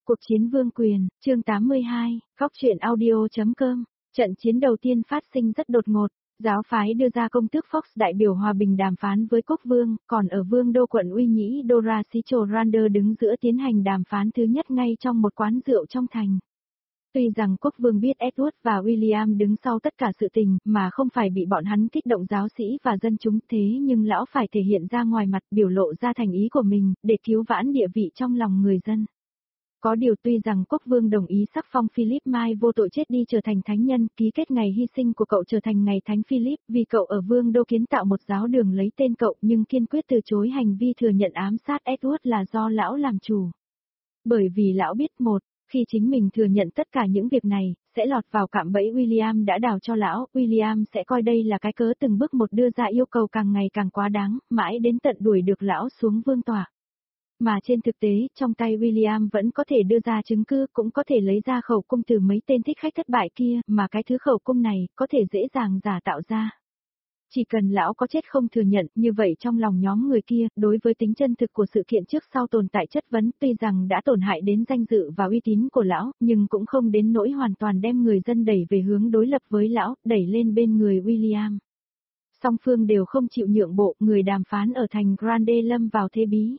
Cuộc chiến vương quyền, chương 82, góc truyện audio.com. Trận chiến đầu tiên phát sinh rất đột ngột, giáo phái đưa ra công tước Fox đại biểu hòa bình đàm phán với quốc vương, còn ở vương đô quận Uy Nhĩ Dorasicho Rander đứng giữa tiến hành đàm phán thứ nhất ngay trong một quán rượu trong thành. Tuy rằng quốc vương biết Edward và William đứng sau tất cả sự tình mà không phải bị bọn hắn kích động giáo sĩ và dân chúng, thế nhưng lão phải thể hiện ra ngoài mặt, biểu lộ ra thành ý của mình, để cứu vãn địa vị trong lòng người dân. Có điều tuy rằng quốc vương đồng ý sắc phong Philip Mai vô tội chết đi trở thành thánh nhân, ký kết ngày hy sinh của cậu trở thành ngày thánh Philip, vì cậu ở vương đô kiến tạo một giáo đường lấy tên cậu, nhưng kiên quyết từ chối hành vi thừa nhận ám sát Edward là do lão làm chủ. Bởi vì lão biết khi chính mình thừa nhận tất cả những việc này, sẽ lọt vào cạm bẫy William đã đào cho lão, William sẽ coi đây là cái cớ từng bước một đưa ra yêu cầu càng ngày càng quá đáng, mãi đến tận đuổi được lão xuống vương tọa. Mà trên thực tế, trong tay William vẫn có thể đưa ra chứng cứ, cũng có thể lấy ra khẩu cung từ mấy tên thích khách thất bại kia, mà cái thứ khẩu cung này, có thể dễ dàng giả tạo ra. Chỉ cần lão có chết không thừa nhận, như vậy trong lòng nhóm người kia, đối với tính chân thực của sự kiện trước sau tồn tại chất vấn, tuy rằng đã tổn hại đến danh dự và uy tín của lão, nhưng cũng không đến nỗi hoàn toàn đem người dân đẩy về hướng đối lập với lão, đẩy lên bên người William. Song phương đều không chịu nhượng bộ, người đàm phán ở thành Grande lâm vào thế bí.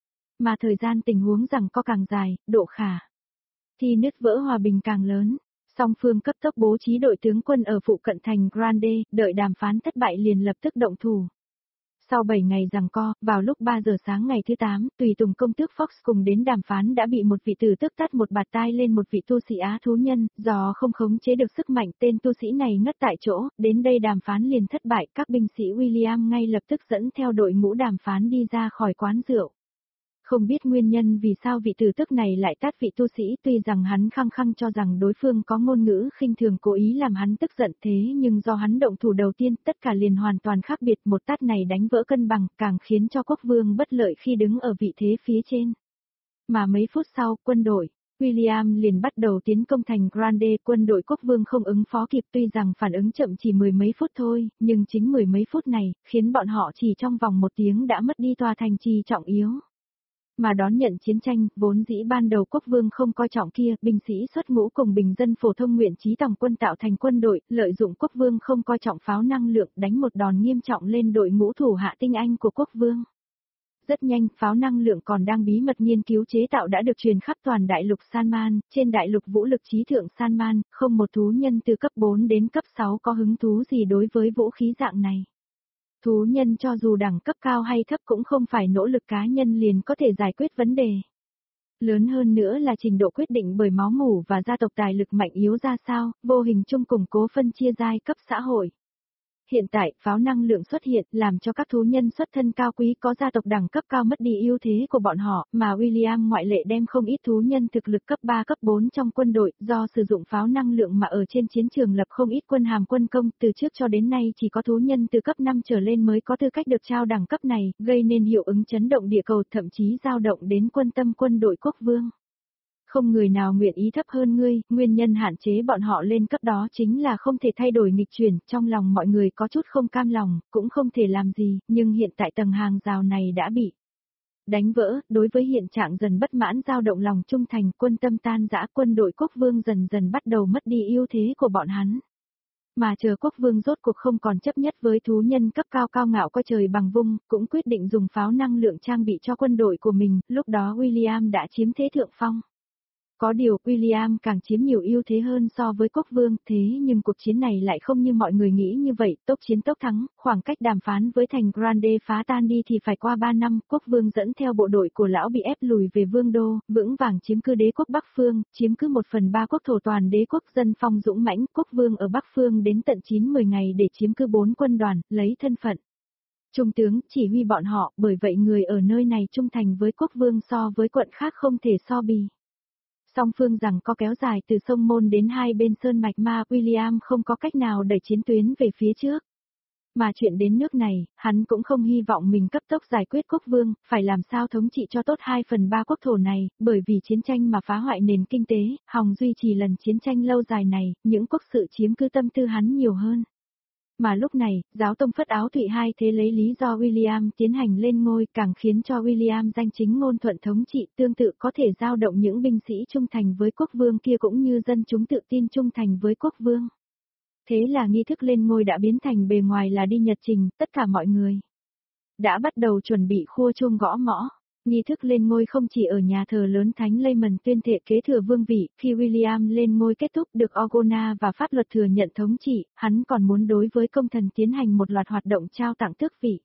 Mà thời gian tình huống rằng co càng dài, độ khả thì nứt vỡ hòa bình càng lớn. Song phương cấp tốc bố trí đội tướng quân ở phụ cận thành Grande, đợi đàm phán thất bại liền lập tức động thủ. Sau 7 ngày giằng co, vào lúc 3 giờ sáng ngày thứ 8, tùy tùng công tước Fox cùng đến đàm phán đã bị một vị tử tước tát một bạt tai lên một vị tu sĩ Á thú nhân, do không khống chế được sức mạnh tên tu sĩ này ngất tại chỗ, đến đây đàm phán liền thất bại, các binh sĩ William ngay lập tức dẫn theo đội ngũ đàm phán đi ra khỏi quán rượu. Không biết nguyên nhân vì sao vị tử tước này lại tát vị tu sĩ, tuy rằng hắn khăng khăng cho rằng đối phương có ngôn ngữ khinh thường cố ý làm hắn tức giận, thế nhưng do hắn động thủ đầu tiên, tất cả liền hoàn toàn khác biệt, một tát này đánh vỡ cân bằng, càng khiến cho quốc vương bất lợi khi đứng ở vị thế phía trên. Mà mấy phút sau, quân đội William liền bắt đầu tiến công thành Grande, quân đội quốc vương không ứng phó kịp, tuy rằng phản ứng chậm chỉ mười mấy phút thôi, nhưng chính mười mấy phút này, khiến bọn họ chỉ trong vòng 1 tiếng đã mất đi tòa thành trì trọng yếu. Mà đón nhận chiến tranh, vốn dĩ ban đầu quốc vương không coi trọng kia, binh sĩ xuất ngũ cùng bình dân phổ thông nguyện chí tổng quân tạo thành quân đội, lợi dụng quốc vương không coi trọng pháo năng lượng, đánh một đòn nghiêm trọng lên đội ngũ thủ hạ tinh anh của quốc vương. Rất nhanh, pháo năng lượng còn đang bí mật nghiên cứu chế tạo đã được truyền khắp toàn đại lục Sanman, trên đại lục vũ lực trí thượng Sanman, không một thú nhân từ cấp 4 đến cấp 6 có hứng thú gì đối với vũ khí dạng này. Thú nhân cho dù đẳng cấp cao hay thấp cũng không phải nỗ lực cá nhân liền có thể giải quyết vấn đề. Lớn hơn nữa là trình độ quyết định bởi máu mủ và gia tộc tài lực mạnh yếu ra sao, vô hình chung củng cố phân chia giai cấp xã hội. Hiện tại, pháo năng lượng xuất hiện, làm cho các thú nhân xuất thân cao quý có gia tộc đẳng cấp cao mất đi ưu thế của bọn họ, mà William ngoại lệ đem không ít thú nhân thực lực cấp 3 cấp 4 trong quân đội, do sử dụng pháo năng lượng mà ở trên chiến trường lập không ít quân hàm quân công, từ trước cho đến nay chỉ có thú nhân từ cấp 5 trở lên mới có tư cách được trao đẳng cấp này, gây nên hiệu ứng chấn động địa cầu, thậm chí dao động đến quân tâm quân đội quốc vương. Không người nào nguyện ý thấp hơn ngươi, nguyên nhân hạn chế bọn họ lên cấp đó chính là không thể thay đổi nghịch chuyển, trong lòng mọi người có chút không cam lòng, cũng không thể làm gì, nhưng hiện tại tầng hàng rào này đã bị đánh vỡ, đối với hiện trạng dần bất mãn dao động lòng trung thành, quân tâm tan rã, quân đội quốc vương dần dần bắt đầu mất đi ưu thế của bọn hắn. Mà chờ quốc vương rốt cuộc không còn chấp nhất với thú nhân cấp cao cao ngạo coi trời bằng vung, cũng quyết định dùng pháo năng lượng trang bị cho quân đội của mình, lúc đó William đã chiếm thế thượng phong. Có điều, William càng chiếm nhiều ưu thế hơn so với quốc vương, thế nhưng cuộc chiến này lại không như mọi người nghĩ như vậy, tốc chiến tốc thắng, khoảng cách đàm phán với thành Grande phá tan đi thì phải qua 3 năm, quốc vương dẫn theo bộ đội của lão bị ép lùi về vương đô, vững vàng chiếm cứ đế quốc Bắc Phương, chiếm cứ 1/3 quốc thổ toàn đế quốc, dân phong dũng mãnh, quốc vương ở Bắc Phương đến tận 9-10 ngày để chiếm cứ 4 quân đoàn, lấy thân phận trung tướng chỉ huy bọn họ, bởi vậy người ở nơi này trung thành với quốc vương so với quận khác không thể so bì. Song phương rằng có kéo dài từ sông Môn đến hai bên sơn mạch mà William không có cách nào đẩy chiến tuyến về phía trước. Mà chuyện đến nước này, hắn cũng không hy vọng mình cấp tốc giải quyết quốc vương, phải làm sao thống trị cho tốt 2/3 quốc thổ này, bởi vì chiến tranh mà phá hoại nền kinh tế, hòng duy trì lần chiến tranh lâu dài này, những quốc sự chiếm cứ tâm tư hắn nhiều hơn. Mà lúc này, giáo tông phất áo thụy hai thế lấy lý do William tiến hành lên ngôi càng khiến cho William danh chính ngôn thuận thống trị tương tự có thể giao động những binh sĩ trung thành với quốc vương kia cũng như dân chúng tự tin trung thành với quốc vương. Thế là nghi thức lên ngôi đã biến thành bề ngoài là đi nhật trình, tất cả mọi người đã bắt đầu chuẩn bị khua chuông gõ mõ. Nghi thức lên ngôi không chỉ ở nhà thờ lớn Thánh Lehman tuyên thệ kế thừa vương vị, khi William lên ngôi kết thúc được Orgona và pháp luật thừa nhận thống trị, hắn còn muốn đối với công thần tiến hành một loạt hoạt động trao tặng tước vị.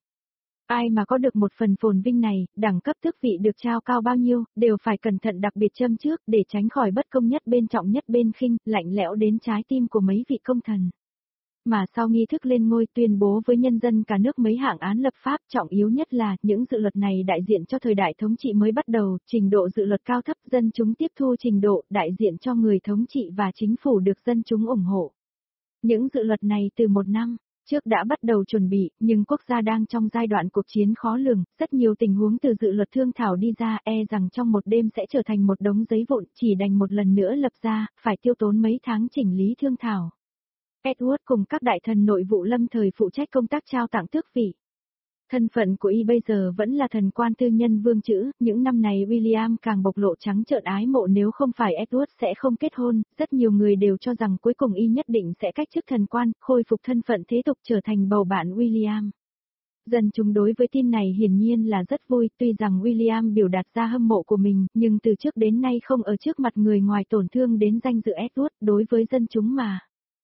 Ai mà có được một phần phồn vinh này, đẳng cấp tước vị được trao cao bao nhiêu, đều phải cẩn thận đặc biệt châm trước để tránh khỏi bất công nhất bên trọng nhất bên khinh, lạnh lẽo đến trái tim của mấy vị công thần. Mà sau nghi thức lên ngôi tuyên bố với nhân dân cả nước mấy hạng án lập pháp trọng yếu nhất là những dự luật này đại diện cho thời đại thống trị mới bắt đầu, trình độ dự luật cao thấp dân chúng tiếp thu trình độ đại diện cho người thống trị và chính phủ được dân chúng ủng hộ. Những dự luật này từ một năm trước đã bắt đầu chuẩn bị, nhưng quốc gia đang trong giai đoạn cuộc chiến khó lường, rất nhiều tình huống từ dự luật thương thảo đi ra rằng trong một đêm sẽ trở thành một đống giấy vụn chỉ đành một lần nữa lập ra, phải tiêu tốn mấy tháng chỉnh lý thương thảo. Edward cùng các đại thần nội vụ lâm thời phụ trách công tác trao tặng tước vị. Thân phận của y bây giờ vẫn là thần quan tư nhân vương chữ, những năm này William càng bộc lộ trắng trợn ái mộ nếu không phải Edward sẽ không kết hôn, rất nhiều người đều cho rằng cuối cùng y nhất định sẽ cách chức thần quan, khôi phục thân phận thế tục trở thành bầu bạn William. Dân chúng đối với tin này hiển nhiên là rất vui, tuy rằng William biểu đạt ra hâm mộ của mình, nhưng từ trước đến nay không ở trước mặt người ngoài tổn thương đến danh dự Edward đối với dân chúng mà.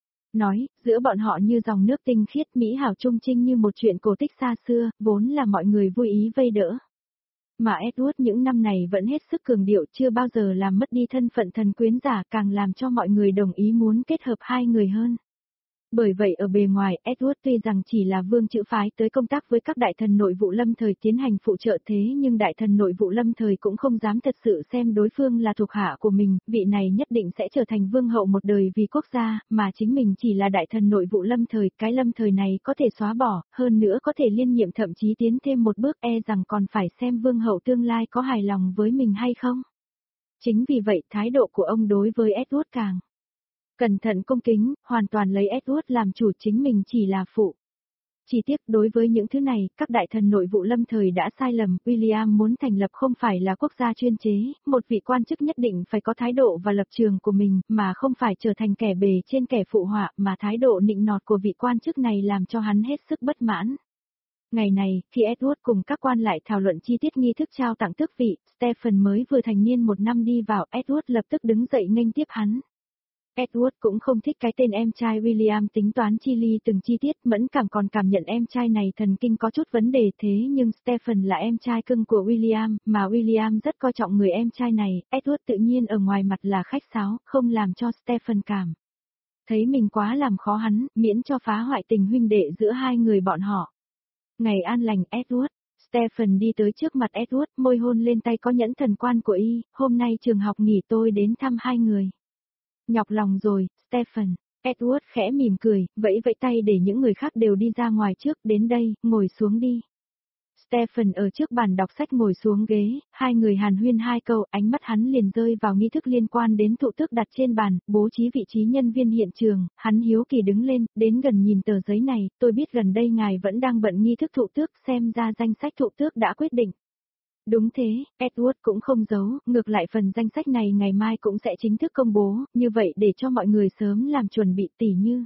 Nói, giữa bọn họ như dòng nước tinh khiết mỹ hảo trung trinh như một chuyện cổ tích xa xưa, vốn là mọi người vui ý vây đỡ. Mà Edward những năm này vẫn hết sức cường điệu chưa bao giờ làm mất đi thân phận thần quyến giả càng làm cho mọi người đồng ý muốn kết hợp hai người hơn. Bởi vậy ở bề ngoài, Edward tuy rằng chỉ là vương chữ phái tới công tác với các đại thần nội vụ lâm thời tiến hành phụ trợ thế nhưng đại thần nội vụ lâm thời cũng không dám thật sự xem đối phương là thuộc hạ của mình, vị này nhất định sẽ trở thành vương hậu một đời vì quốc gia, mà chính mình chỉ là đại thần nội vụ lâm thời, cái lâm thời này có thể xóa bỏ, hơn nữa có thể liên nhiệm thậm chí tiến thêm một bước rằng còn phải xem vương hậu tương lai có hài lòng với mình hay không. Chính vì vậy thái độ của ông đối với Edward càng cẩn thận cung kính, hoàn toàn lấy Edward làm chủ chính mình chỉ là phụ. Chỉ tiếc đối với những thứ này, các đại thần nội vụ lâm thời đã sai lầm, William muốn thành lập không phải là quốc gia chuyên chế, một vị quan chức nhất định phải có thái độ và lập trường của mình, mà không phải trở thành kẻ bề trên kẻ phụ họa, mà thái độ nịnh nọt của vị quan chức này làm cho hắn hết sức bất mãn. Ngày này, khi Edward cùng các quan lại thảo luận chi tiết nghi thức trao tặng tước vị, Stephen mới vừa thành niên một năm đi vào, Edward lập tức đứng dậy nghênh tiếp hắn. Edward cũng không thích cái tên em trai William tính toán chi ly từng chi tiết mẫn cảm còn cảm nhận em trai này thần kinh có chút vấn đề thế nhưng Stephen là em trai cưng của William, mà William rất coi trọng người em trai này, Edward tự nhiên ở ngoài mặt là khách sáo, không làm cho Stephen cảm thấy mình quá làm khó hắn, miễn cho phá hoại tình huynh đệ giữa hai người bọn họ. Ngày an lành Edward, Stephen đi tới trước mặt Edward, môi hôn lên tay có nhẫn thần quan của y, hôm nay trường học nghỉ tôi đến thăm hai người. Nhọc lòng rồi, Stephen. Edward khẽ mỉm cười, vẫy vẫy tay để những người khác đều đi ra ngoài trước, đến đây, ngồi xuống đi. Stephen ở trước bàn đọc sách ngồi xuống ghế, hai người hàn huyên hai câu, ánh mắt hắn liền rơi vào nghi thức liên quan đến thụ tước đặt trên bàn, bố trí vị trí nhân viên hiện trường, hắn hiếu kỳ đứng lên, đến gần nhìn tờ giấy này, tôi biết gần đây ngài vẫn đang bận nghi thức thụ tước, xem ra danh sách thụ tước đã quyết định. Đúng thế, Edward cũng không giấu, ngược lại phần danh sách này ngày mai cũng sẽ chính thức công bố, như vậy để cho mọi người sớm làm chuẩn bị tỉ như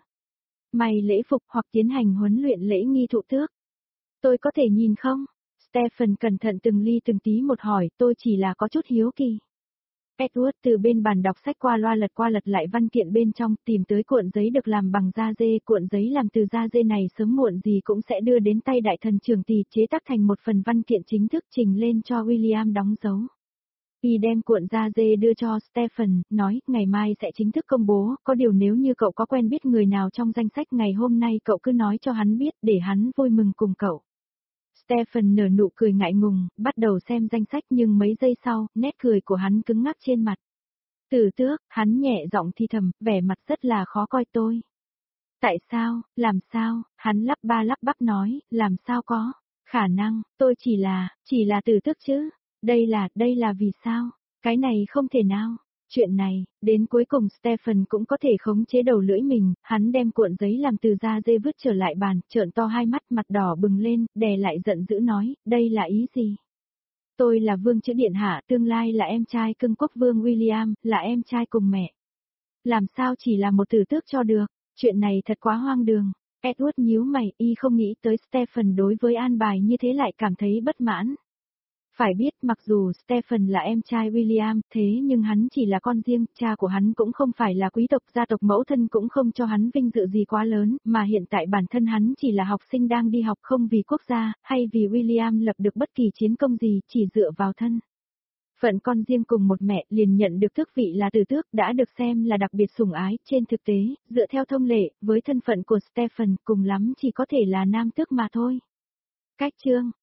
may lễ phục hoặc tiến hành huấn luyện lễ nghi thụ tước. Tôi có thể nhìn không? Stephen cẩn thận từng ly từng tí một hỏi, tôi chỉ là có chút hiếu kỳ. Edward từ bên bàn đọc sách qua lật lại văn kiện bên trong, tìm tới cuộn giấy được làm bằng da dê, cuộn giấy làm từ da dê này sớm muộn gì cũng sẽ đưa đến tay đại thần trưởng tỷ chế tác thành một phần văn kiện chính thức trình lên cho William đóng dấu. Y đem cuộn da dê đưa cho Stephen, nói, ngày mai sẽ chính thức công bố, có điều nếu như cậu có quen biết người nào trong danh sách ngày hôm nay cậu cứ nói cho hắn biết để hắn vui mừng cùng cậu. Stephen nở nụ cười ngại ngùng, bắt đầu xem danh sách nhưng mấy giây sau, nét cười của hắn cứng ngắc trên mặt. Tử tước, hắn nhẹ giọng thì thầm, vẻ mặt rất là khó coi tôi. Tại sao, làm sao, hắn lắp ba lắp bắp nói, làm sao có, khả năng, tôi chỉ là tử tước chứ, đây là vì sao, cái này không thể nào. Chuyện này, đến cuối cùng Stephen cũng có thể khống chế đầu lưỡi mình, hắn đem cuộn giấy làm từ da dê vứt trở lại bàn, trợn to hai mắt mặt đỏ bừng lên, đè lại giận dữ nói, đây là ý gì? Tôi là vương chữ điện hạ, tương lai là em trai cưng quốc vương William, là em trai cùng mẹ. Làm sao chỉ là một tử tước cho được, chuyện này thật quá hoang đường. Edward nhíu mày, y không nghĩ tới Stephen đối với an bài như thế lại cảm thấy bất mãn. Phải biết mặc dù Stephen là em trai William, thế nhưng hắn chỉ là con riêng, cha của hắn cũng không phải là quý tộc, gia tộc mẫu thân cũng không cho hắn vinh dự gì quá lớn, mà hiện tại bản thân hắn chỉ là học sinh đang đi học không vì quốc gia, hay vì William lập được bất kỳ chiến công gì, chỉ dựa vào thân phận con riêng cùng một mẹ liền nhận được tước vị là tử tước đã được xem là đặc biệt sủng ái, trên thực tế, dựa theo thông lệ, với thân phận của Stephen cùng lắm chỉ có thể là nam tước mà thôi. Cách chương